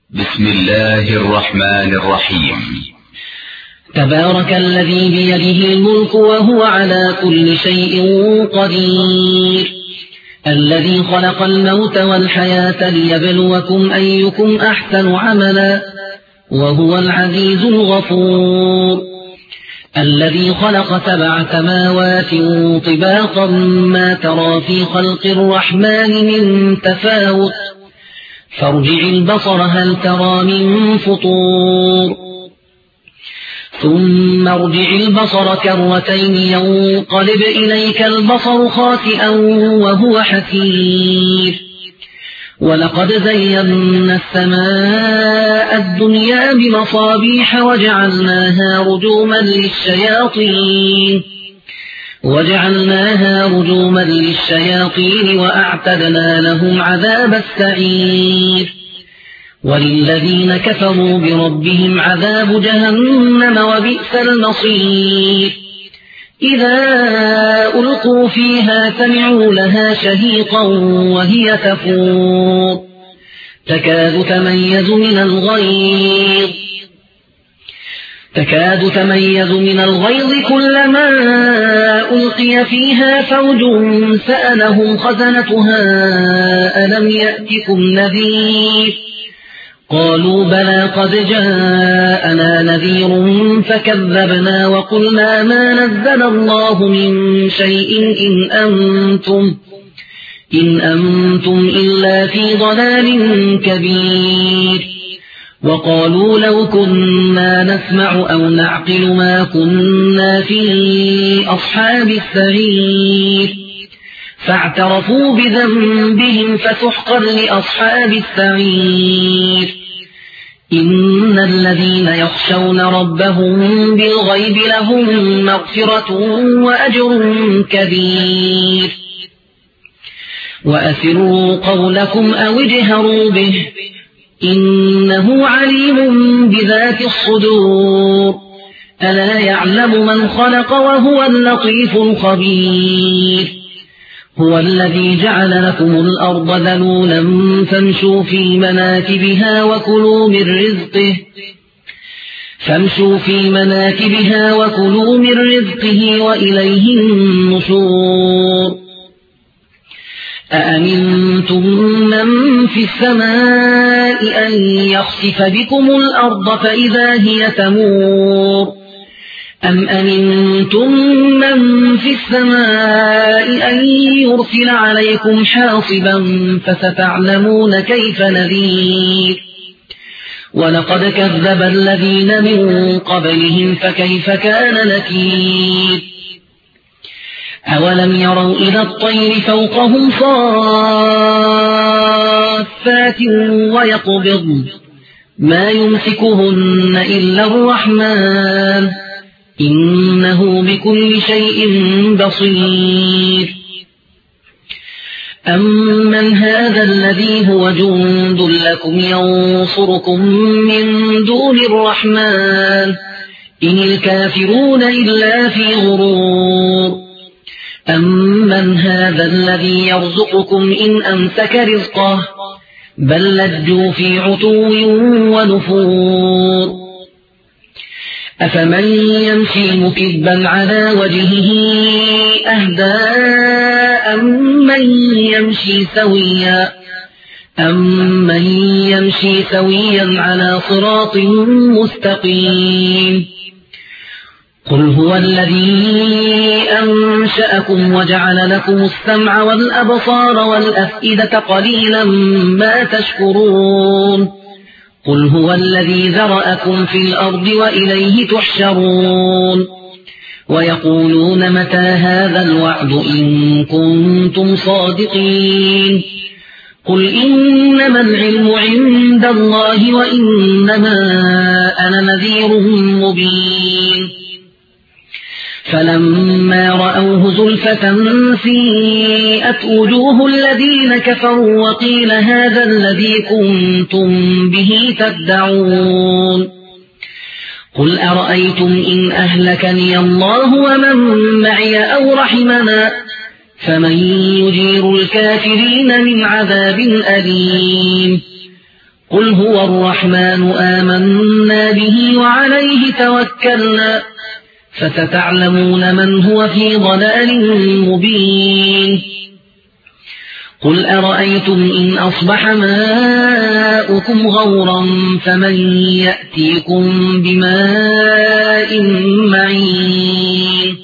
بسم الله الرحمن الرحيم. تبارك الذي بيده الملك وهو على كل شيء قدير، الذي خلق الموت والحياة ليبلوكم أيكم أحسن عملا وهو العزيز الغفور، الذي خلق 7 سماوات طباقا ما ترى في خلق الرحمن من تفاوت، فارجع البصر هل ترى من فطور، ثم ارجع البصر كرتين ينقلب إليك البصر خاسئا وهو حسير، ولقد زينا السماء الدنيا بمصابيح وجعلناها رجوما للشياطين وأعتدنا لهم عذاب السعير، وللذين كفروا بربهم عذاب جهنم وبئس المصير. إذا ألقوا فيها سمعوا لها شهيقا وهي تفور تكاد تميز من الغيظ كلما ألقي فيها فوج سألهم خزنتها ألم يأتكم نذير، قالوا بلى قد جاءنا نذير فكذبنا وقلنا ما نزل الله من شيء إن أنتم إلا في ضلال كبير، وقالوا لو كنا نسمع أو نعقل ما كنا في أصحاب السعير، فاعترفوا بذنبهم فسحقا لأصحاب السعير. إن الذين يخشون ربهم بالغيب لهم مغفرة وأجر كبير، وأسروا قولكم أو اجهروا به إنه عليم بذات الصدور، ألا يعلم من خلق وهو اللطيف الخبير. هو الذي جعل لكم الأرض ذلولا فامشوا في مناكبها وكلوا من رزقه وإليه النشور. أأمنتم من في السماء أن يخسف بكم الأرض فإذا هي تمور، أم أمنتم من في السماء أن يرسل عليكم حاصبا فستعلمون كيف نذير. ولقد كذب الذين من قبلهم فكيف كان نكير. أولم يروا إلى الطير فوقهم صافات ويقبضن ما يمسكهن إلا الرحمن إنه بكل شيء بصير. أمن هذا الذي هو جند لكم ينصركم من دون الرحمن إن الكافرون إلا في غرور. أمن هذا الذي يرزقكم إن أمسك رزقه بل لجوا في عتو ونفور. أفمن يمشي مكبا على وجهه أهدى أمن يمشي سويا على صراط مستقيم. قل هو الذي أنشأكم وجعل لكم السمع والأبصار والأفئدة قليلا ما تشكرون. قل هو الذي ذرأكم في الأرض وإليه تحشرون. ويقولون متى هذا الوعد إن كنتم صادقين. قل إنما العلم عند الله وإنما أنا نذير مبين. فلما رأوه زلفة سيئت وجوه الذين كفروا وقيل هذا الذي كنتم به تدعون. قل أرأيتم إن أهلكني الله ومن معي أو رحمنا فمن يجير الكافرين من عذاب أليم. قل هو الرحمن آمنا به وعليه توكلنا فستعلمون من هو في ضلال مبين قل أرأيتم إن أصبح ماؤكم غورا فمن يأتيكم بماء معين